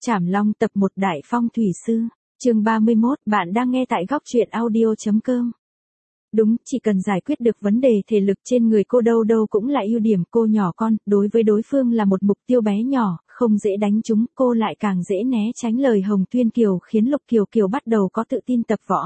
Trảm Long tập 1 Đại Phong Thủy Sư, chương 31, bạn đang nghe tại góc truyện audio.com. Đúng, chỉ cần giải quyết được vấn đề thể lực trên người cô đâu đâu cũng là ưu điểm cô nhỏ con, đối với đối phương là một mục tiêu bé nhỏ, không dễ đánh trúng, cô lại càng dễ né tránh lời Hồng Tuyên Kiều khiến Lục Kiều Kiều bắt đầu có tự tin tập võ.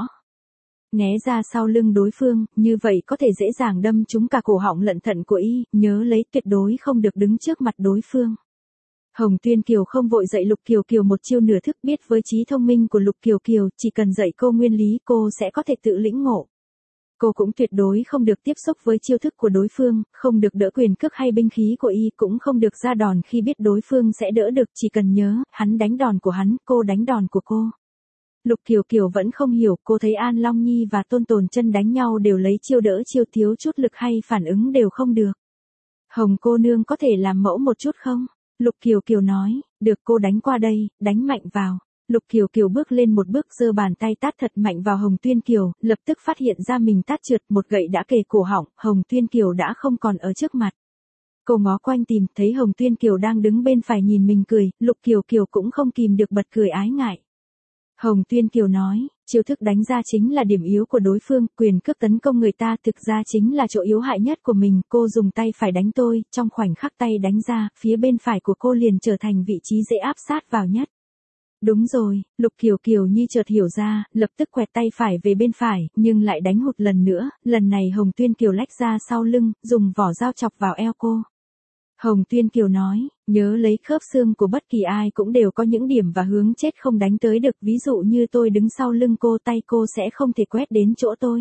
Né ra sau lưng đối phương, như vậy có thể dễ dàng đâm trúng cả cổ họng lẫn thận của y, nhớ lấy tuyệt đối không được đứng trước mặt đối phương. Hồng Tuyên Kiều không vội dạy Lục Kiều Kiều một chiêu nửa thức, biết với trí thông minh của Lục Kiều Kiều, chỉ cần dạy cô nguyên lý cô sẽ có thể tự lĩnh ngộ. Cô cũng tuyệt đối không được tiếp xúc với chiêu thức của đối phương, không được đỡ quyền cước hay binh khí của y, cũng không được ra đòn khi biết đối phương sẽ đỡ được, chỉ cần nhớ, hắn đánh đòn của hắn, cô đánh đòn của cô. Lục Kiều Kiều vẫn không hiểu, cô thấy An Long Nhi và Tôn Tồn Chân đánh nhau đều lấy chiêu đỡ chiêu, thiếu chút lực hay phản ứng đều không được. Hồng cô nương có thể làm mẫu một chút không? Lục Kiều Kiều nói, được, cô đánh qua đây, đánh mạnh vào. Lục Kiều Kiều bước lên một bước, giơ bàn tay tát thật mạnh vào Hồng Tuyên Kiều, lập tức phát hiện ra mình tát trượt, một gậy đã kề cổ họng, Hồng Tuyên Kiều đã không còn ở trước mặt. Cô ngó quanh tìm, thấy Hồng Tuyên Kiều đang đứng bên phải nhìn mình cười, Lục Kiều Kiều cũng không kìm được bật cười ái ngại. Hồng Tuyên Kiều nói, chiêu thức đánh ra chính là điểm yếu của đối phương, quyền cước tấn công người ta thực ra chính là chỗ yếu hại nhất của mình, cô dùng tay phải đánh tôi, trong khoảnh khắc tay đánh ra, phía bên phải của cô liền trở thành vị trí dễ áp sát vào nhất. Đúng rồi, Lục Kiều Kiều như chợt hiểu ra, lập tức quẹt tay phải về bên phải, nhưng lại đánh hụt lần nữa, lần này Hồng Tuyên Kiều lách ra sau lưng, dùng vỏ dao chọc vào eo cô. Hồng Tuyên Kiều nói, nhớ lấy khớp xương của bất kỳ ai cũng đều có những điểm và hướng chết không đánh tới được, ví dụ như tôi đứng sau lưng cô, tay cô sẽ không thể quét đến chỗ tôi.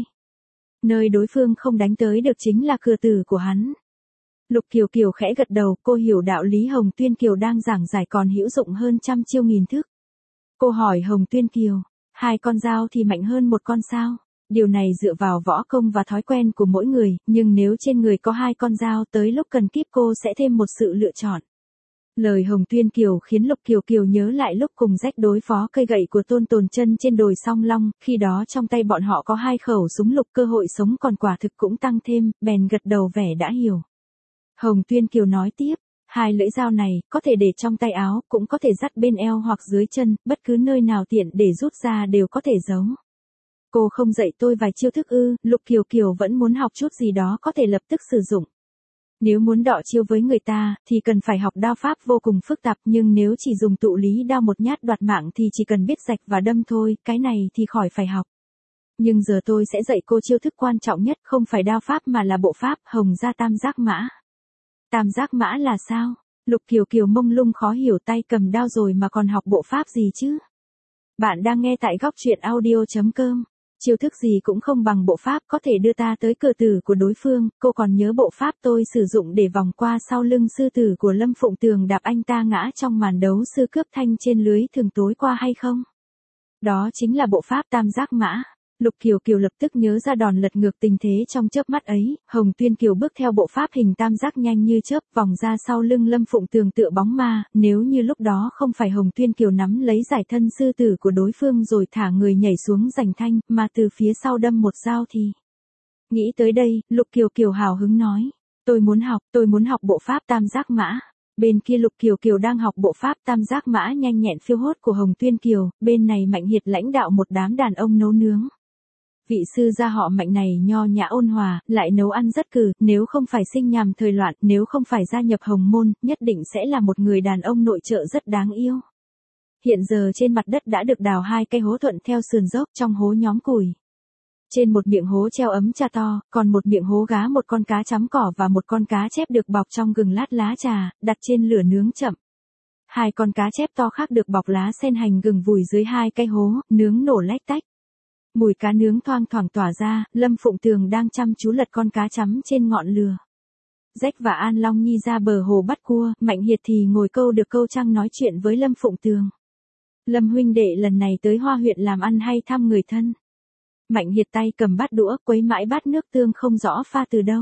Nơi đối phương không đánh tới được chính là cửa tử của hắn. Lục Kiều Kiều khẽ gật đầu, cô hiểu đạo lý Hồng Tuyên Kiều đang giảng giải còn hữu dụng hơn trăm chiêu nghìn thức. Cô hỏi Hồng Tuyên Kiều, 2 con dao thì mạnh hơn 1 con sao? Điều này dựa vào võ công và thói quen của mỗi người, nhưng nếu trên người có 2 con dao, tới lúc cần kíp cô sẽ thêm một sự lựa chọn. Lời Hồng Tuyên Kiều khiến Lục Kiều Kiều nhớ lại lúc cùng rách đối phó cây gậy của Tôn Tồn Chân trên đồi Song Long, khi đó trong tay bọn họ có 2 khẩu súng lục, cơ hội sống còn quả thực cũng tăng thêm, bèn gật đầu vẻ đã hiểu. Hồng Tuyên Kiều nói tiếp, 2 lưỡi dao này, có thể để trong tay áo, cũng có thể dắt bên eo hoặc dưới chân, bất cứ nơi nào tiện để rút ra đều có thể giấu. Cô không dạy tôi vài chiêu thức ư? Lục Kiều Kiều vẫn muốn học chút gì đó có thể lập tức sử dụng. Nếu muốn đọ chiêu với người ta, thì cần phải học đao pháp vô cùng phức tạp, nhưng nếu chỉ dùng tụ lý đao một nhát đoạt mạng thì chỉ cần biết rạch và đâm thôi, cái này thì khỏi phải học. Nhưng giờ tôi sẽ dạy cô chiêu thức quan trọng nhất, không phải đao pháp mà là bộ pháp, Hồng gia tam giác mã. Tam giác mã là sao? Lục Kiều Kiều mông lung khó hiểu, tay cầm đao rồi mà còn học bộ pháp gì chứ? Bạn đang nghe tại góc truyện audio.com. Chiêu thức gì cũng không bằng bộ pháp có thể đưa ta tới cửa tử của đối phương, cô còn nhớ bộ pháp tôi sử dụng để vòng qua sau lưng sư tử của Lâm Phụng Tường đạp anh ta ngã trong màn đấu sư cướp thanh trên lưới thường tối qua hay không? Đó chính là bộ pháp tam giác mã. Lục Kiều Kiều lập tức nhớ ra đòn lật ngược tình thế trong chớp mắt ấy, Hồng Tuyên Kiều bước theo bộ pháp hình tam giác nhanh như chớp, vòng ra sau lưng Lâm Phụng Tường tựa bóng ma, nếu như lúc đó không phải Hồng Tuyên Kiều nắm lấy giải thân sư tử của đối phương rồi thả người nhảy xuống giành thanh, mà từ phía sau đâm một dao thì... Nghĩ tới đây, Lục Kiều Kiều hào hứng nói, tôi muốn học bộ pháp tam giác mã. Bên kia Lục Kiều Kiều đang học bộ pháp tam giác mã nhanh nhẹn phiêu hốt của Hồng Tuyên Kiều, bên này Mạnh Hiệt lãnh đạo một đám đàn ông nấu nướng. Vị sư gia họ Mạnh này nho nhã ôn hòa, lại nấu ăn rất cừ, nếu không phải sinh nhằm thời loạn, nếu không phải gia nhập Hồng môn, nhất định sẽ là một người đàn ông nội trợ rất đáng yêu. Hiện giờ trên mặt đất đã được đào 2 cây hố thuận theo sườn dốc, trong hố nhóm củi. Trên một miệng hố treo ấm trà to, còn một miệng hố gá một con cá chấm cỏ và một con cá chép được bọc trong gừng lát lá trà, đặt trên lửa nướng chậm. 2 con cá chép to khác được bọc lá sen hành gừng vùi dưới 2 cây hố, nướng nổ lách tách. Mùi cá nướng thoang thoảng tỏa ra, Lâm Phụng Tường đang chăm chú lật con cá chấm trên ngọn lửa. Rách và An Long Nhi ra bờ hồ bắt cua, Mạnh Hiệt thì ngồi câu được câu trăng nói chuyện với Lâm Phụng Tường. Lâm huynh đệ lần này tới Hoa huyện làm ăn hay thăm người thân? Mạnh Hiệt tay cầm bát đũa, quấy mãi bát nước tương không rõ pha từ đâu.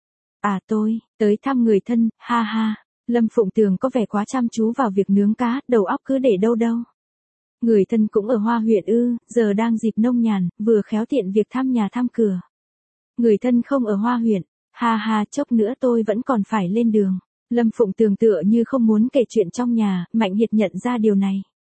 À tôi, tới thăm người thân, ha ha. Lâm Phụng Tường có vẻ quá chăm chú vào việc nướng cá, đầu óc cứ để đâu đâu. Người thân cũng ở Hoa huyện ư? Giờ đang dịp nông nhàn, vừa khéo tiện việc thăm nhà thăm cửa. Người thân không ở Hoa huyện, ha ha, chốc nữa tôi vẫn còn phải lên đường. Lâm Phụng Tường tựa như không muốn kể chuyện trong nhà, Mạnh Hiệt nhận ra điều này.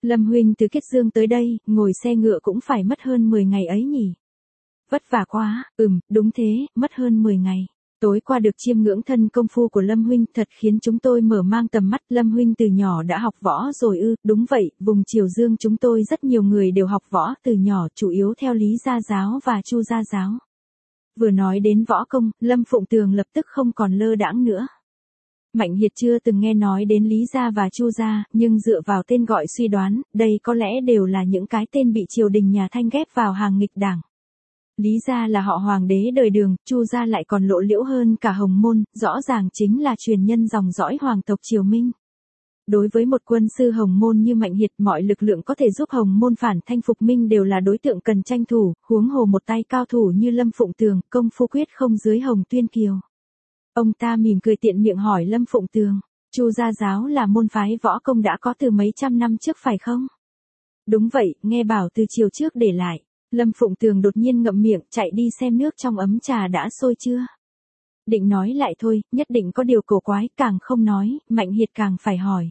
Lâm huynh từ Kiết Dương tới đây, ngồi xe ngựa cũng phải mất hơn 10 ngày ấy nhỉ? Vất vả quá, đúng thế, mất hơn 10 ngày. Tối qua được chiêm ngưỡng thân công phu của Lâm huynh thật khiến chúng tôi mở mang tầm mắt. Lâm huynh từ nhỏ đã học võ rồi ư? Đúng vậy, vùng Triều Dương chúng tôi rất nhiều người đều học võ từ nhỏ, chủ yếu theo Lý Gia Giáo và Chu Gia Giáo. Vừa nói đến võ công, Lâm Phụng Tường lập tức không còn lơ đãng nữa. Mạnh Hiệt chưa từng nghe nói đến Lý Gia và Chu Gia, nhưng dựa vào tên gọi suy đoán, đây có lẽ đều là những cái tên bị triều đình nhà Thanh ghép vào hàng nghịch đảng. Lý Gia là họ hoàng đế đời Đường, Chu Gia lại còn lộ liễu hơn cả Hồng Môn, rõ ràng chính là truyền nhân dòng dõi hoàng tộc Triều Minh. Đối với một quân sư Hồng Môn như Mạnh Hiệt, mọi lực lượng có thể giúp Hồng Môn phản thanh phục Minh đều là đối tượng cần tranh thủ, huống hồ một tay cao thủ như Lâm Phụng Tường, công phu quyết không dưới Hồng Tuyên Kiều. Ông ta mỉm cười tiện miệng hỏi Lâm Phụng Tường, Chu Gia Giáo là môn phái võ công đã có từ mấy trăm năm trước phải không? Đúng vậy, nghe bảo từ chiều trước để lại. Lâm Phụng Tường đột nhiên ngậm miệng, chạy đi xem nước trong ấm trà đã sôi chưa. Định nói lại thôi, nhất định có điều cổ quái, càng không nói, Mạnh Hiệt càng phải hỏi.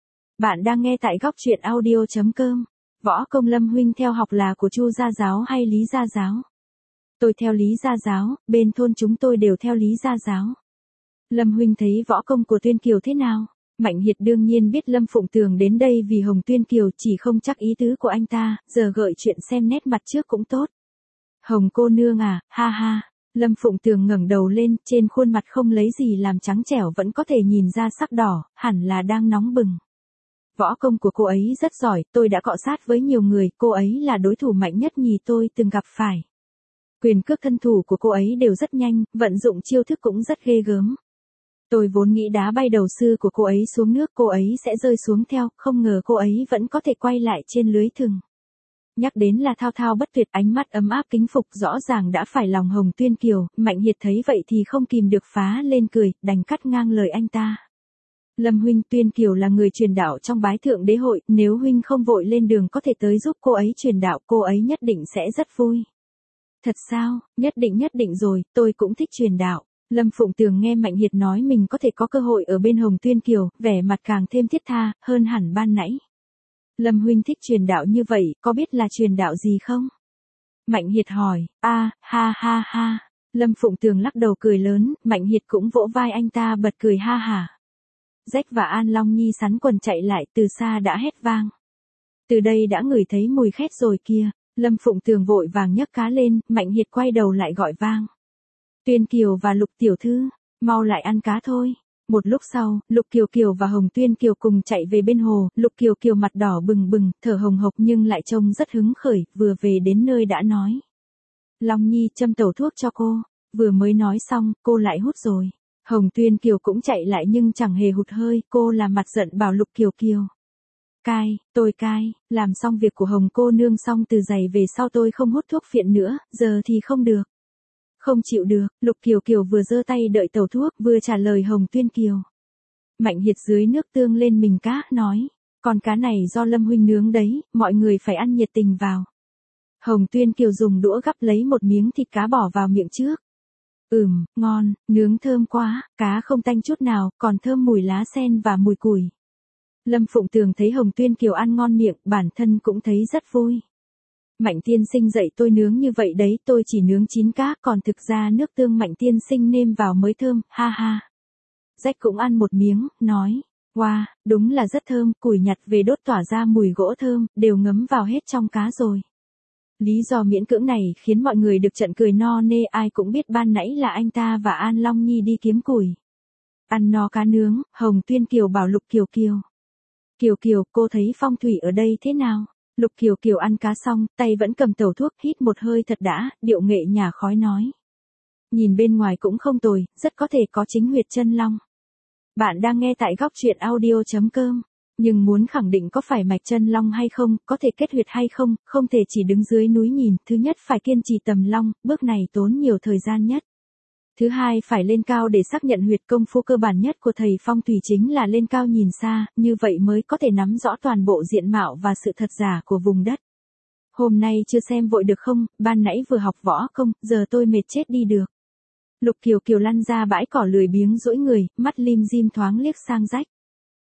Bạn đang nghe tại góc truyện audio.com. Võ công Lâm huynh theo học là của Chu Gia Giáo hay Lý Gia Giáo? Tôi theo Lý Gia Giáo, bên thôn chúng tôi đều theo Lý Gia Giáo. Lâm huynh thấy võ công của Tuyên Kiều thế nào? Mạnh Hiệt đương nhiên biết Lâm Phụng Tường đến đây vì Hồng Tuyên Kiều, chỉ không chắc ý tứ của anh ta, giờ gợi chuyện xem nét mặt trước cũng tốt. Hồng cô nương à, ha ha. Lâm Phụng Tường ngẩng đầu lên, trên khuôn mặt không lấy gì làm trắng trẻo vẫn có thể nhìn ra sắc đỏ, hẳn là đang nóng bừng. Võ công của cô ấy rất giỏi, tôi đã cọ sát với nhiều người, cô ấy là đối thủ mạnh nhất nhì tôi từng gặp phải. Quyền cước thân thủ của cô ấy đều rất nhanh, vận dụng chiêu thức cũng rất ghê gớm. Tôi vốn nghĩ đá bay đầu sư của cô ấy xuống nước cô ấy sẽ rơi xuống theo, không ngờ cô ấy vẫn có thể quay lại trên lưới thừng. Nhắc đến là thao thao bất tuyệt, ánh mắt ấm áp kính phục rõ ràng đã phải lòng Hồng Tuyên Kiều, Mạnh Hiệt thấy vậy thì không kìm được phá lên cười, đành cắt ngang lời anh ta. Lâm huynh, Tuyên Kiều là người truyền đạo trong Bái Thượng Đế hội, nếu huynh không vội lên đường có thể tới giúp cô ấy truyền đạo, cô ấy nhất định sẽ rất vui. Thật sao, nhất định rồi, tôi cũng thích truyền đạo. Lâm Phụng Tường nghe Mạnh Hiệt nói mình có thể có cơ hội ở bên Hồng Tuyên Kiều, vẻ mặt càng thêm thiết tha, hơn hẳn ban nãy. Lâm huynh thích truyền đạo như vậy, có biết là truyền đạo gì không? Mạnh Hiệt hỏi, ha ha. Lâm Phụng Tường lắc đầu cười lớn, Mạnh Hiệt cũng vỗ vai anh ta bật cười ha hả. Rách và An Long Nhi sắn quần chạy lại từ xa đã hét vang. Từ đây đã ngửi thấy mùi khét rồi kia. Lâm Phụng Tường vội vàng nhấc cá lên, Mạnh Hiệt quay đầu lại gọi vang. Tuyên Kiều và Lục tiểu thư, mau lại ăn cá thôi. Một lúc sau, Lục Kiều Kiều và Hồng Tuyên Kiều cùng chạy về bên hồ, Lục Kiều Kiều mặt đỏ bừng bừng, thở hồng hộc nhưng lại trông rất hứng khởi, vừa về đến nơi đã nói. Long Nhi châm tẩu thuốc cho cô, vừa mới nói xong, cô lại hút rồi. Hồng Tuyên Kiều cũng chạy lại nhưng chẳng hề hụt hơi, cô làm mặt giận bảo Lục Kiều Kiều. Tôi cai, làm xong việc của Hồng cô nương xong từ giày về sau tôi không hút thuốc phiện nữa, giờ thì không được. Không chịu được, Lục Kiều Kiều vừa giơ tay đợi tẩu thuốc, vừa trả lời Hồng Tuyên Kiều. Mạnh Hiệt dưới nước tương lên mình cá, nói, con cá này do Lâm huynh nướng đấy, mọi người phải ăn nhiệt tình vào. Hồng Tuyên Kiều dùng đũa gắp lấy một miếng thịt cá bỏ vào miệng trước. Ngon, nướng thơm quá, cá không tanh chút nào, còn thơm mùi lá sen và mùi củi. Lâm Phụng Tường thấy Hồng Tuyên Kiều ăn ngon miệng, bản thân cũng thấy rất vui. Mạnh tiên sinh dạy tôi nướng như vậy đấy, tôi chỉ nướng chín cá, còn thực ra nước tương Mạnh tiên sinh nêm vào mới thơm, ha ha. Rách cũng ăn một miếng, nói, wow, đúng là rất thơm, củi nhặt về đốt tỏa ra mùi gỗ thơm, đều ngấm vào hết trong cá rồi. Lý do miễn cưỡng này khiến mọi người được trận cười no nê, ai cũng biết ban nãy là anh ta và An Long Nhi đi kiếm củi. Ăn no cá nướng, Hồng Tuyên Kiều bảo Lục Kiều Kiều. Kiều Kiều, cô thấy phong thủy ở đây thế nào? Lục Kiều Kiều ăn cá xong, tay vẫn cầm tẩu thuốc, hít một hơi thật đã, điệu nghệ nhà khói nói. Nhìn bên ngoài cũng không tồi, rất có thể có chính huyệt chân long. Bạn đang nghe tại góc truyện audio.com. Nhưng muốn khẳng định có phải mạch chân long hay không, có thể kết huyệt hay không, không thể chỉ đứng dưới núi nhìn, thứ nhất phải kiên trì tầm long, bước này tốn nhiều thời gian nhất. Thứ hai phải lên cao để xác nhận huyệt, công phu cơ bản nhất của thầy phong thủy chính là lên cao nhìn xa, như vậy mới có thể nắm rõ toàn bộ diện mạo và sự thật giả của vùng đất. Hôm nay chưa xem vội được không, ban nãy vừa học võ công, giờ tôi mệt chết đi được. Lục Kiều Kiều lăn ra bãi cỏ lười biếng duỗi người, mắt lim dim thoáng liếc sang Rách.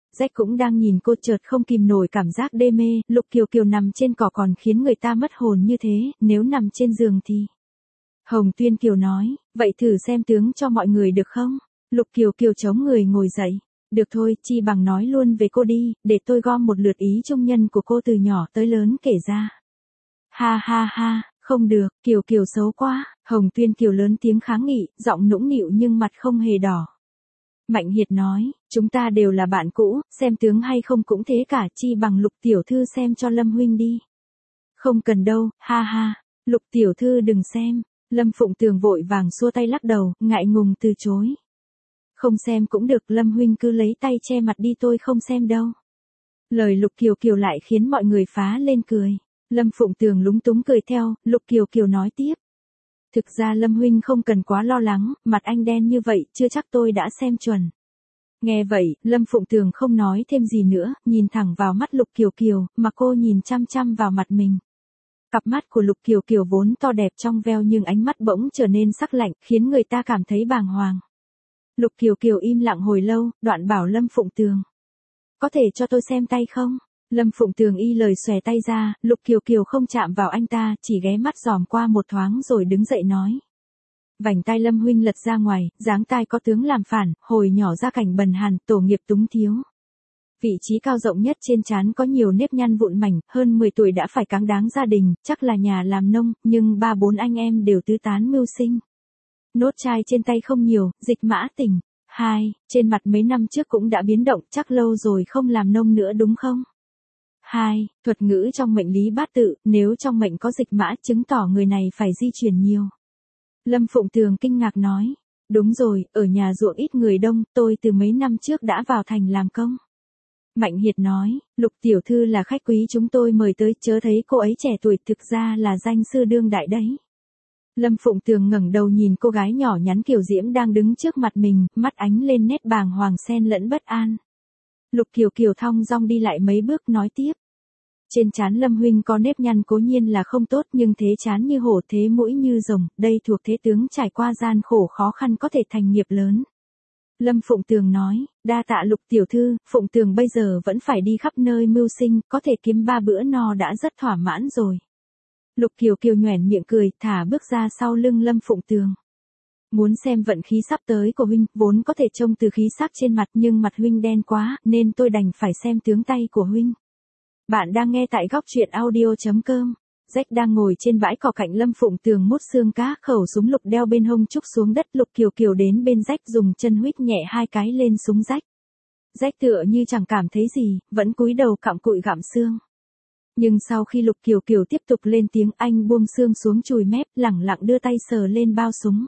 Jack cũng đang nhìn cô, chợt không kìm nổi cảm giác đê mê, Lục Kiều Kiều nằm trên cỏ còn khiến người ta mất hồn như thế, nếu nằm trên giường thì... Hồng Tuyên Kiều nói, vậy thử xem tướng cho mọi người được không? Lục Kiều Kiều chống người ngồi dậy. Được thôi, chi bằng nói luôn về cô đi, để tôi gom một lượt ý trung nhân của cô từ nhỏ tới lớn kể ra. Ha ha ha, không được, Kiều Kiều xấu quá, Hồng Tuyên Kiều lớn tiếng kháng nghị, giọng nũng nịu nhưng mặt không hề đỏ. Mạnh Hiệt nói, chúng ta đều là bạn cũ, xem tướng hay không cũng thế cả, chi bằng Lục tiểu thư xem cho Lâm huynh đi. Không cần đâu, ha ha, Lục tiểu thư đừng xem. Lâm Phụng Tường vội vàng xua tay lắc đầu, ngại ngùng từ chối. Không xem cũng được, Lâm huynh cứ lấy tay che mặt đi, tôi không xem đâu. Lời Lục Kiều Kiều lại khiến mọi người phá lên cười. Lâm Phụng Tường lúng túng cười theo, Lục Kiều Kiều nói tiếp. Thực ra Lâm huynh không cần quá lo lắng, mặt anh đen như vậy, chưa chắc tôi đã xem chuẩn. Nghe vậy, Lâm Phụng Tường không nói thêm gì nữa, nhìn thẳng vào mắt Lục Kiều Kiều, mà cô nhìn chăm chăm vào mặt mình. Cặp mắt của Lục Kiều Kiều vốn to đẹp trong veo nhưng ánh mắt bỗng trở nên sắc lạnh, khiến người ta cảm thấy bàng hoàng. Lục Kiều Kiều im lặng hồi lâu, đoạn bảo Lâm Phụng Tường. Có thể cho tôi xem tay không? Lâm Phụng Tường y lời xòe tay ra, Lục Kiều Kiều không chạm vào anh ta, chỉ ghé mắt dòm qua một thoáng rồi đứng dậy nói. Vành tai Lâm huynh lật ra ngoài, dáng tai có tướng làm phản, hồi nhỏ ra cảnh bần hàn, tổ nghiệp túng thiếu. Vị trí cao rộng nhất trên trán có nhiều nếp nhăn vụn mảnh, hơn 10 tuổi đã phải cáng đáng gia đình, chắc là nhà làm nông, nhưng 3-4 anh em đều tứ tán mưu sinh. Nốt chai trên tay không nhiều, dịch mã tỉnh. 2. Trên mặt mấy năm trước cũng đã biến động, chắc lâu rồi không làm nông nữa đúng không? 2. Thuật ngữ trong mệnh lý bát tự, nếu trong mệnh có dịch mã chứng tỏ người này phải di chuyển nhiều. Lâm Phụng Tường kinh ngạc nói. Đúng rồi, ở nhà ruộng ít người đông, tôi từ mấy năm trước đã vào thành làm công. Mạnh Hiệt nói, Lục tiểu thư là khách quý chúng tôi mời tới, chớ thấy cô ấy trẻ tuổi, thực ra là danh sư đương đại đấy. Lâm Phụng Tường ngẩng đầu nhìn cô gái nhỏ nhắn kiều diễm đang đứng trước mặt mình, mắt ánh lên nét bàng hoàng xen lẫn bất an. Lục Kiều Kiều thong dong đi lại mấy bước nói tiếp. Trên trán Lâm huynh có nếp nhăn cố nhiên là không tốt, nhưng thế trán như hổ, thế mũi như rồng, đây thuộc thế tướng trải qua gian khổ khó khăn có thể thành nghiệp lớn. Lâm Phụng Tường nói, đa tạ Lục tiểu thư, Phụng Tường bây giờ vẫn phải đi khắp nơi mưu sinh, có thể kiếm 3 bữa no đã rất thỏa mãn rồi. Lục Kiều Kiều nhoẻn miệng cười, thả bước ra sau lưng Lâm Phụng Tường. Muốn xem vận khí sắp tới của huynh, vốn có thể trông từ khí sắc trên mặt nhưng mặt huynh đen quá, nên tôi đành phải xem tướng tay của huynh. Bạn đang nghe tại góc truyện audio.com. Jack đang ngồi trên bãi cỏ cạnh Lâm Phụng Tường mút xương cá, khẩu súng lục đeo bên hông trúc xuống đất. Lục Kiều Kiều đến bên Jack dùng chân huých nhẹ 2 cái lên súng Jack. Jack tựa như chẳng cảm thấy gì, vẫn cúi đầu cặm cụi gặm xương. Nhưng sau khi Lục Kiều Kiều tiếp tục lên tiếng, anh buông xương xuống chùi mép, lẳng lặng đưa tay sờ lên bao súng.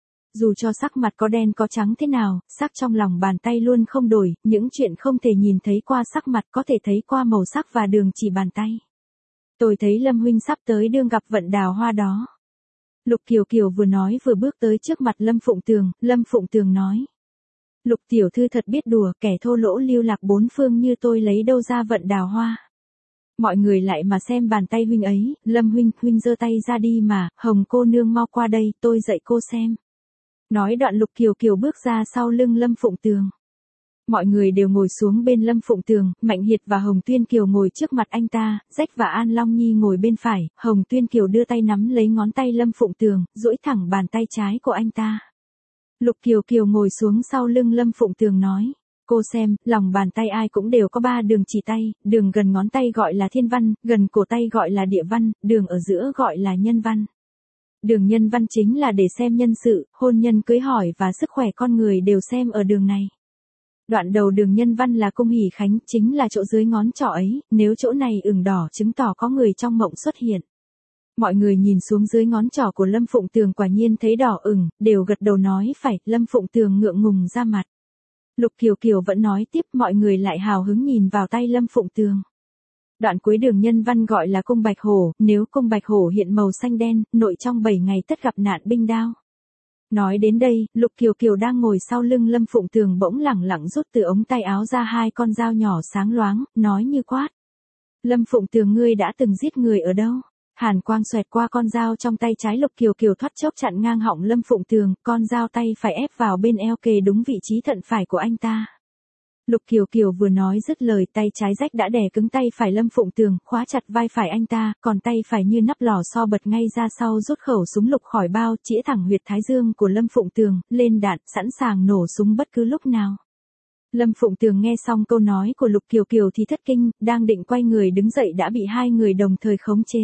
Dù cho sắc mặt có đen có trắng thế nào, sắc trong lòng bàn tay luôn không đổi, những chuyện không thể nhìn thấy qua sắc mặt có thể thấy qua màu sắc và đường chỉ bàn tay. Tôi thấy Lâm huynh sắp tới đương gặp vận đào hoa đó. Lục Kiều Kiều vừa nói vừa bước tới trước mặt Lâm Phụng Tường, Lâm Phụng Tường nói. Lục tiểu thư thật biết đùa, kẻ thô lỗ lưu lạc bốn phương như tôi lấy đâu ra vận đào hoa. Mọi người lại mà xem bàn tay huynh ấy, Lâm huynh giơ tay ra đi mà, Hồng cô nương mau qua đây, tôi dạy cô xem. Nói đoạn Lục Kiều Kiều bước ra sau lưng Lâm Phụng Tường. Mọi người đều ngồi xuống bên Lâm Phụng Tường, Mạnh Hiệt và Hồng Tuyên Kiều ngồi trước mặt anh ta, Jack và An Long Nhi ngồi bên phải, Hồng Tuyên Kiều đưa tay nắm lấy ngón tay Lâm Phụng Tường, duỗi thẳng bàn tay trái của anh ta. Lục Kiều Kiều ngồi xuống sau lưng Lâm Phụng Tường nói, cô xem, lòng bàn tay ai cũng đều có 3 đường chỉ tay, đường gần ngón tay gọi là thiên văn, gần cổ tay gọi là địa văn, đường ở giữa gọi là nhân văn. Đường nhân văn chính là để xem nhân sự, hôn nhân cưới hỏi và sức khỏe con người đều xem ở đường này. Đoạn đầu đường nhân văn là cung hỷ khánh, chính là chỗ dưới ngón trỏ ấy, nếu chỗ này ửng đỏ chứng tỏ có người trong mộng xuất hiện. Mọi người nhìn xuống dưới ngón trỏ của Lâm Phụng Tường quả nhiên thấy đỏ ửng, đều gật đầu nói phải, Lâm Phụng Tường ngượng ngùng ra mặt. Lục Kiều Kiều vẫn nói tiếp, mọi người lại hào hứng nhìn vào tay Lâm Phụng Tường. Đoạn cuối đường nhân văn gọi là cung bạch hổ, nếu cung bạch hổ hiện màu xanh đen, nội trong 7 ngày tất gặp nạn binh đao. Nói đến đây, Lục Kiều Kiều đang ngồi sau lưng Lâm Phụng Tường bỗng lẳng lặng rút từ ống tay áo ra 2 con dao nhỏ sáng loáng, nói như quát. Lâm Phụng Tường ngươi đã từng giết người ở đâu? Hàn quang xoẹt qua con dao trong tay trái, Lục Kiều Kiều thoát chốc chặn ngang họng Lâm Phụng Tường, con dao tay phải ép vào bên eo kề đúng vị trí thận phải của anh ta. Lục Kiều Kiều vừa nói dứt lời, tay trái rách đã đè cứng tay phải Lâm Phụng Tường, khóa chặt vai phải anh ta, còn tay phải như nắp lò xo bật ngay ra sau, rút khẩu súng lục khỏi bao, chĩa thẳng huyệt thái dương của Lâm Phụng Tường, lên đạn, sẵn sàng nổ súng bất cứ lúc nào. Lâm Phụng Tường nghe xong câu nói của Lục Kiều Kiều thì thất kinh, đang định quay người đứng dậy đã bị hai người đồng thời khống chế.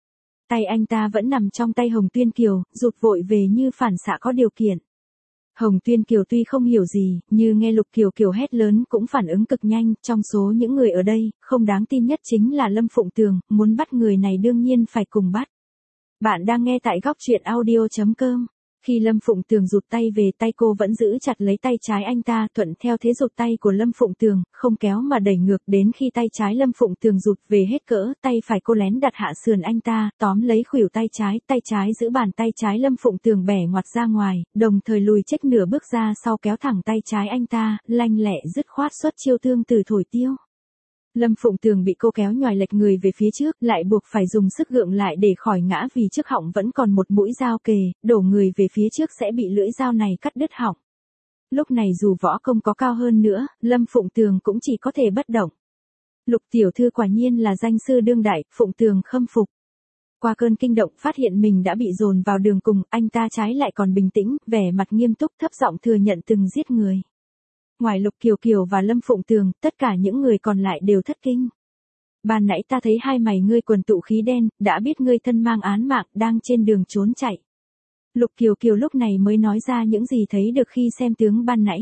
Tay anh ta vẫn nằm trong tay Hồng Tuyên Kiều, rụt vội về như phản xạ có điều kiện. Hồng Tuyên Kiều tuy không hiểu gì, như nghe Lục Kiều Kiều hét lớn cũng phản ứng cực nhanh, trong số những người ở đây, không đáng tin nhất chính là Lâm Phụng Tường, muốn bắt người này đương nhiên phải cùng bắt. Bạn đang nghe tại góc truyện audio.com. Khi Lâm Phụng Tường rụt tay về, tay cô vẫn giữ chặt lấy tay trái anh ta, thuận theo thế rụt tay của Lâm Phụng Tường, không kéo mà đẩy ngược, đến khi tay trái Lâm Phụng Tường rụt về hết cỡ, tay phải cô lén đặt hạ sườn anh ta, tóm lấy khuỷu tay trái giữ bàn tay trái Lâm Phụng Tường bẻ ngoặt ra ngoài, đồng thời lùi chếch nửa bước ra sau kéo thẳng tay trái anh ta, lanh lẹ dứt khoát xuất chiêu tương từ thổi tiêu. Lâm Phụng Tường bị cô kéo nhoài lệch người về phía trước, lại buộc phải dùng sức gượng lại để khỏi ngã vì trước họng vẫn còn một mũi dao kề, đổ người về phía trước sẽ bị lưỡi dao này cắt đứt họng. Lúc này dù võ công có cao hơn nữa, Lâm Phụng Tường cũng chỉ có thể bất động. Lục tiểu thư quả nhiên là danh sư đương đại, Phụng Tường khâm phục. Qua cơn kinh động phát hiện mình đã bị dồn vào đường cùng, anh ta trái lại còn bình tĩnh, vẻ mặt nghiêm túc thấp giọng thừa nhận từng giết người. Ngoài Lục Kiều Kiều và Lâm Phụng Tường, tất cả những người còn lại đều thất kinh. Ban nãy ta thấy hai mày ngươi quần tụ khí đen, đã biết ngươi thân mang án mạng, đang trên đường trốn chạy. Lục Kiều Kiều lúc này mới nói ra những gì thấy được khi xem tướng ban nãy.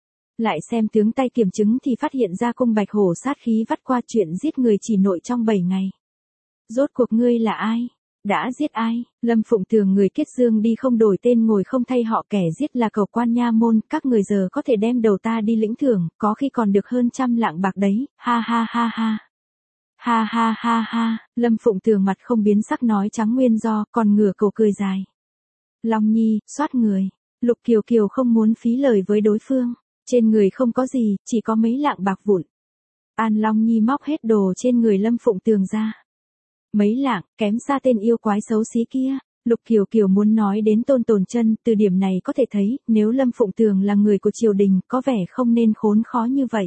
Lại xem tướng tay kiểm chứng thì phát hiện ra cung bạch hổ sát khí vắt qua chuyện giết người chỉ nội trong 7 ngày. Rốt cuộc ngươi là ai? Đã giết ai? Lâm Phụng Tường người Kết Dương đi không đổi tên ngồi không thay họ, kẻ giết là cầu quan nha môn, các người giờ có thể đem đầu ta đi lĩnh thưởng, có khi còn được hơn 100 lạng bạc đấy, ha ha ha ha. Ha ha ha ha, Lâm Phụng Tường mặt không biến sắc nói trắng nguyên do, còn ngửa cổ cười dài. Long Nhi, soát người. Lục Kiều Kiều không muốn phí lời với đối phương, trên người không có gì, chỉ có mấy lạng bạc vụn. An Long Nhi móc hết đồ trên người Lâm Phụng Tường ra. Mấy lạng, kém xa tên yêu quái xấu xí kia. Lục Kiều Kiều muốn nói đến Tôn Tồn Chân, từ điểm này có thể thấy, nếu Lâm Phụng Tường là người của triều đình, có vẻ không nên khốn khó như vậy.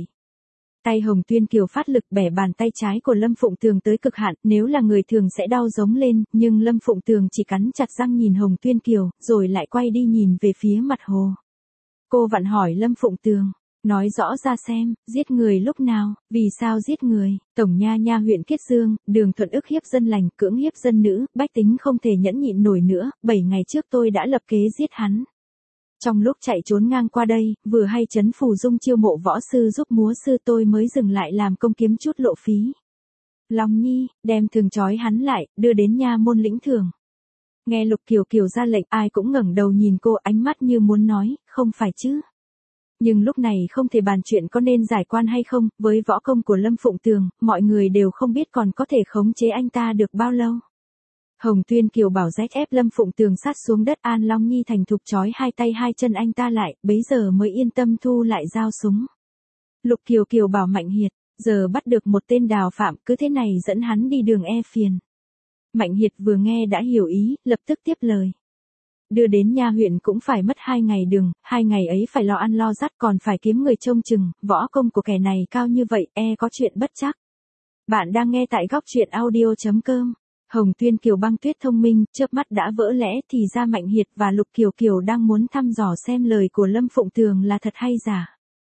Tay Hồng Tuyên Kiều phát lực bẻ bàn tay trái của Lâm Phụng Tường tới cực hạn, nếu là người thường sẽ đau giống lên, nhưng Lâm Phụng Tường chỉ cắn chặt răng nhìn Hồng Tuyên Kiều, rồi lại quay đi nhìn về phía mặt hồ. Cô vặn hỏi Lâm Phụng Tường. Nói rõ ra xem, giết người lúc nào, vì sao giết người? Tổng nha nha huyện Kết Dương, Đường Thuận ức hiếp dân lành, cưỡng hiếp dân nữ, bách tính không thể nhẫn nhịn nổi nữa, 7 ngày trước tôi đã lập kế giết hắn. Trong lúc chạy trốn ngang qua đây, vừa hay Trấn Phù Dung chiêu mộ võ sư giúp múa sư, tôi mới dừng lại làm công kiếm chút lộ phí. Long Nhi, đem thường trói hắn lại, đưa đến nha môn lĩnh thưởng. Nghe Lục Kiều Kiều ra lệnh, ai cũng ngẩng đầu nhìn cô, ánh mắt như muốn nói, không phải chứ. Nhưng lúc này không thể bàn chuyện có nên giải quan hay không, với võ công của Lâm Phụng Tường, mọi người đều không biết còn có thể khống chế anh ta được bao lâu. Hồng Tuyên Kiều bảo rét ép Lâm Phụng Tường sát xuống đất, An Long Nhi thành thục trói hai tay hai chân anh ta lại, bấy giờ mới yên tâm thu lại dao súng. Lục Kiều Kiều bảo Mạnh Hiệt, giờ bắt được một tên đào phạm, cứ thế này dẫn hắn đi đường e phiền. Mạnh Hiệt vừa nghe đã hiểu ý, lập tức tiếp lời. Đưa đến nha huyện cũng phải mất 2 ngày đường, 2 ngày ấy phải lo ăn lo dắt, còn phải kiếm người trông chừng, võ công của kẻ này cao như vậy, có chuyện bất chắc. Bạn đang nghe tại góc truyện audio.com. Hồng Tuyên Kiều băng tuyết thông minh, chớp mắt đã vỡ lẽ, thì ra Mạnh Hiệt và Lục Kiều Kiều đang muốn thăm dò xem lời của Lâm Phụng Tường là thật hay giả.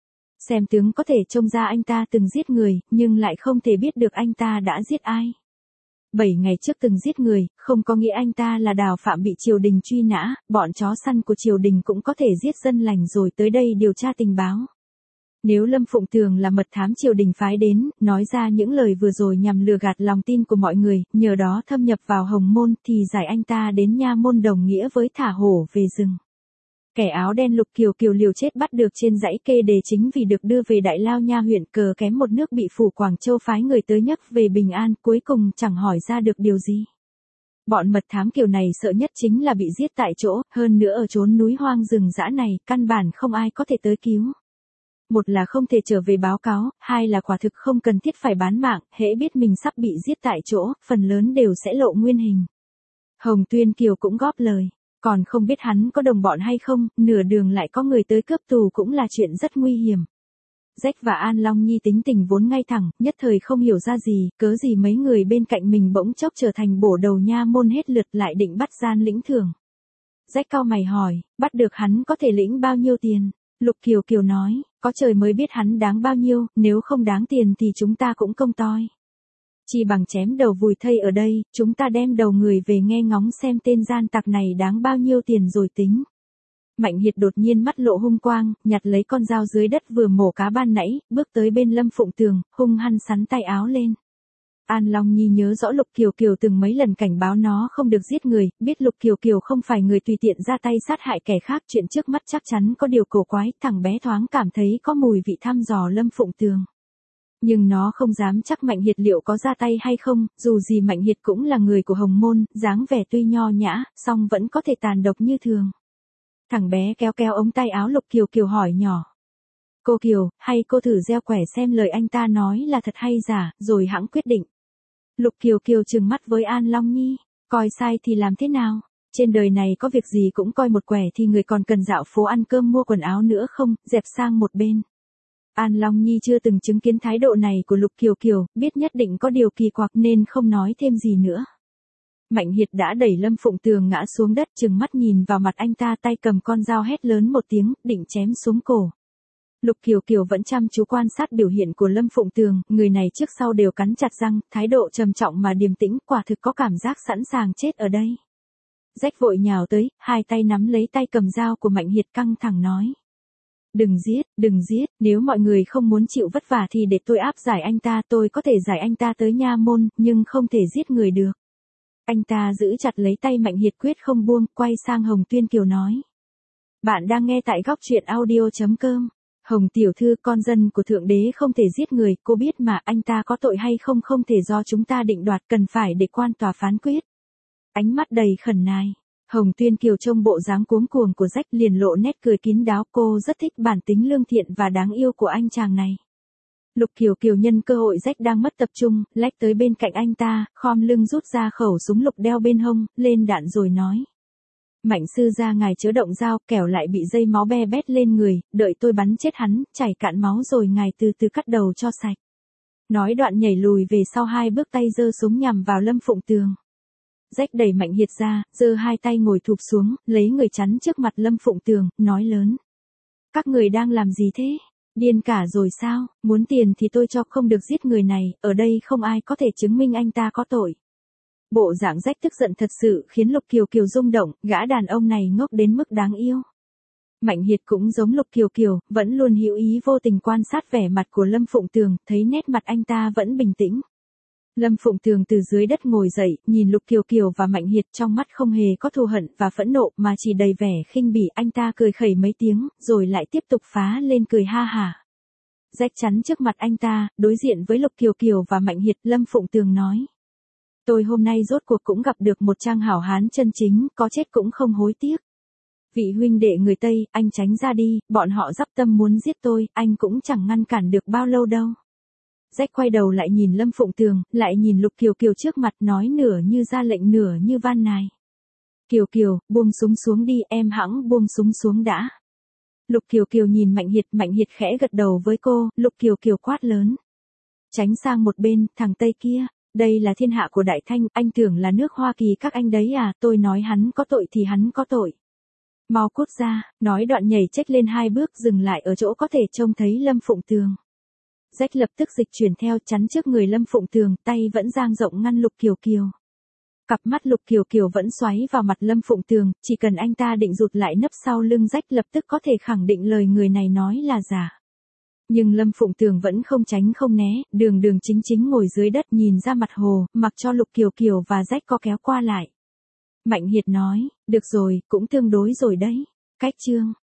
Xem tướng có thể trông ra anh ta từng giết người, nhưng lại không thể biết được anh ta đã giết ai. 7 ngày trước từng giết người, không có nghĩa anh ta là đào phạm bị triều đình truy nã, bọn chó săn của triều đình cũng có thể giết dân lành rồi tới đây điều tra tình báo. Nếu Lâm Phụng Tường là mật thám triều đình phái đến, nói ra những lời vừa rồi nhằm lừa gạt lòng tin của mọi người, nhờ đó thâm nhập vào Hồng Môn, thì giải anh ta đến nha môn đồng nghĩa với thả hổ về rừng. Kẻ áo đen Lục Kiều Kiều liều chết bắt được trên dãy kê đề chính vì được đưa về Đại Lao nha huyện, cờ kém một nước bị phủ Quảng Châu phái người tới nhấc về Bình An, cuối cùng chẳng hỏi ra được điều gì. Bọn mật thám kiểu này sợ nhất chính là bị giết tại chỗ, hơn nữa ở chốn núi hoang rừng dã này, căn bản không ai có thể tới cứu. Một là không thể trở về báo cáo, hai là quả thực không cần thiết phải bán mạng, hễ biết mình sắp bị giết tại chỗ, phần lớn đều sẽ lộ nguyên hình. Hồng Tuyên Kiều cũng góp lời. Còn không biết hắn có đồng bọn hay không, nửa đường lại có người tới cướp tù cũng là chuyện rất nguy hiểm. Rách và An Long Nhi tính tình vốn ngay thẳng, nhất thời không hiểu ra gì, cớ gì mấy người bên cạnh mình bỗng chốc trở thành bổ đầu nha môn hết lượt lại định bắt gian lĩnh thưởng. Rách cau mày hỏi, bắt được hắn có thể lĩnh bao nhiêu tiền? Lục Kiều Kiều nói, có trời mới biết hắn đáng bao nhiêu, nếu không đáng tiền thì chúng ta cũng công toi. Chỉ bằng chém đầu vùi thây ở đây, chúng ta đem đầu người về nghe ngóng xem tên gian tặc này đáng bao nhiêu tiền rồi tính. Mạnh Hiệt đột nhiên mắt lộ hung quang, nhặt lấy con dao dưới đất vừa mổ cá ban nãy, bước tới bên Lâm Phụng Tường, hung hăng sắn tay áo lên. An Long Nhi nhớ rõ Lục Kiều Kiều từng mấy lần cảnh báo nó không được giết người, biết Lục Kiều Kiều không phải người tùy tiện ra tay sát hại kẻ khác, chuyện trước mắt chắc chắn có điều cổ quái, thằng bé thoáng cảm thấy có mùi vị thăm dò Lâm Phụng Tường. Nhưng nó không dám chắc Mạnh Hiệt liệu có ra tay hay không, dù gì Mạnh Hiệt cũng là người của Hồng Môn, dáng vẻ tuy nho nhã, song vẫn có thể tàn độc như thường. Thằng bé kéo kéo ống tay áo Lục Kiều Kiều hỏi nhỏ. Cô Kiều, hay cô thử gieo quẻ xem lời anh ta nói là thật hay giả, rồi hẵng quyết định. Lục Kiều Kiều trừng mắt với An Long Nhi, coi sai thì làm thế nào? Trên đời này có việc gì cũng coi một quẻ thì người còn cần dạo phố ăn cơm mua quần áo nữa không, dẹp sang một bên. An Long Nhi chưa từng chứng kiến thái độ này của Lục Kiều Kiều, biết nhất định có điều kỳ quặc nên không nói thêm gì nữa. Mạnh Hiệt đã đẩy Lâm Phụng Tường ngã xuống đất, trừng mắt nhìn vào mặt anh ta, tay cầm con dao hét lớn một tiếng, định chém xuống cổ. Lục Kiều Kiều vẫn chăm chú quan sát biểu hiện của Lâm Phụng Tường, người này trước sau đều cắn chặt răng, thái độ trầm trọng mà điềm tĩnh, quả thực có cảm giác sẵn sàng chết ở đây. Rách vội nhào tới, hai tay nắm lấy tay cầm dao của Mạnh Hiệt căng thẳng nói. Đừng giết, nếu mọi người không muốn chịu vất vả thì để tôi áp giải anh ta, tôi có thể giải anh ta tới nha môn, nhưng không thể giết người được. Anh ta giữ chặt lấy tay Mạnh Hiệt quyết không buông, quay sang Hồng Tuyên Kiều nói. Bạn đang nghe tại góc truyện audio.com. Hồng tiểu thư, con dân của Thượng Đế không thể giết người, cô biết mà, anh ta có tội hay không không thể do chúng ta định đoạt, cần phải để quan tòa phán quyết. Ánh mắt đầy khẩn nài. Hồng Tuyên Kiều trông bộ dáng cuống cuồng của Rách liền lộ nét cười kín đáo, cô rất thích bản tính lương thiện và đáng yêu của anh chàng này. Lục Kiều Kiều nhân cơ hội Rách đang mất tập trung, lách tới bên cạnh anh ta, khom lưng rút ra khẩu súng lục đeo bên hông, lên đạn rồi nói. Mạnh sư gia ngài chớ động dao, kẻo lại bị dây máu be bét lên người, đợi tôi bắn chết hắn, chảy cạn máu rồi ngài từ từ cắt đầu cho sạch. Nói đoạn nhảy lùi về sau 2 bước, tay giơ súng nhằm vào Lâm Phụng Tường. Rách đẩy Mạnh Hiệt ra, giơ 2 tay ngồi thụp xuống, lấy người chắn trước mặt Lâm Phụng Tường, nói lớn. Các người đang làm gì thế? Điên cả rồi sao? Muốn tiền thì tôi cho, không được giết người này, ở đây không ai có thể chứng minh anh ta có tội. Bộ dạng Rách tức giận thật sự khiến Lục Kiều Kiều rung động, gã đàn ông này ngốc đến mức đáng yêu. Mạnh Hiệt cũng giống Lục Kiều Kiều, vẫn luôn hữu ý vô tình quan sát vẻ mặt của Lâm Phụng Tường, thấy nét mặt anh ta vẫn bình tĩnh. Lâm Phụng Tường từ dưới đất ngồi dậy, nhìn Lục Kiều Kiều và Mạnh Hiệt, trong mắt không hề có thù hận và phẫn nộ mà chỉ đầy vẻ khinh bỉ, anh ta cười khẩy mấy tiếng, rồi lại tiếp tục phá lên cười ha hả. Rách chắn trước mặt anh ta, đối diện với Lục Kiều Kiều và Mạnh Hiệt, Lâm Phụng Tường nói. Tôi hôm nay rốt cuộc cũng gặp được một trang hảo hán chân chính, có chết cũng không hối tiếc. Vị huynh đệ người Tây, anh tránh ra đi, bọn họ dắp tâm muốn giết tôi, anh cũng chẳng ngăn cản được bao lâu đâu. Rách quay đầu lại nhìn Lâm Phụng Tường, lại nhìn Lục Kiều Kiều trước mặt, nói nửa như ra lệnh nửa như van nài. Kiều Kiều, buông súng xuống đi, em hẵng buông súng xuống đã. Lục Kiều Kiều nhìn Mạnh Hiệt khẽ gật đầu với cô, Lục Kiều Kiều quát lớn. Tránh sang một bên, thằng Tây kia. Đây là thiên hạ của Đại Thanh, anh tưởng là nước Hoa Kỳ các anh đấy à, tôi nói hắn có tội thì hắn có tội. Mau cút ra, nói đoạn nhảy chếch lên 2 bước, dừng lại ở chỗ có thể trông thấy Lâm Phụng Tường. Rách lập tức dịch chuyển theo, chắn trước người Lâm Phụng Tường, tay vẫn dang rộng ngăn Lục Kiều Kiều. Cặp mắt Lục Kiều Kiều vẫn xoáy vào mặt Lâm Phụng Tường, chỉ cần anh ta định rụt lại nấp sau lưng Rách lập tức có thể khẳng định lời người này nói là giả. Nhưng Lâm Phụng Tường vẫn không tránh không né, đường chính ngồi dưới đất nhìn ra mặt hồ, mặc cho Lục Kiều Kiều và Rách co kéo qua lại. Mạnh Hiệt nói, được rồi, cũng tương đối rồi đấy. Cách chương.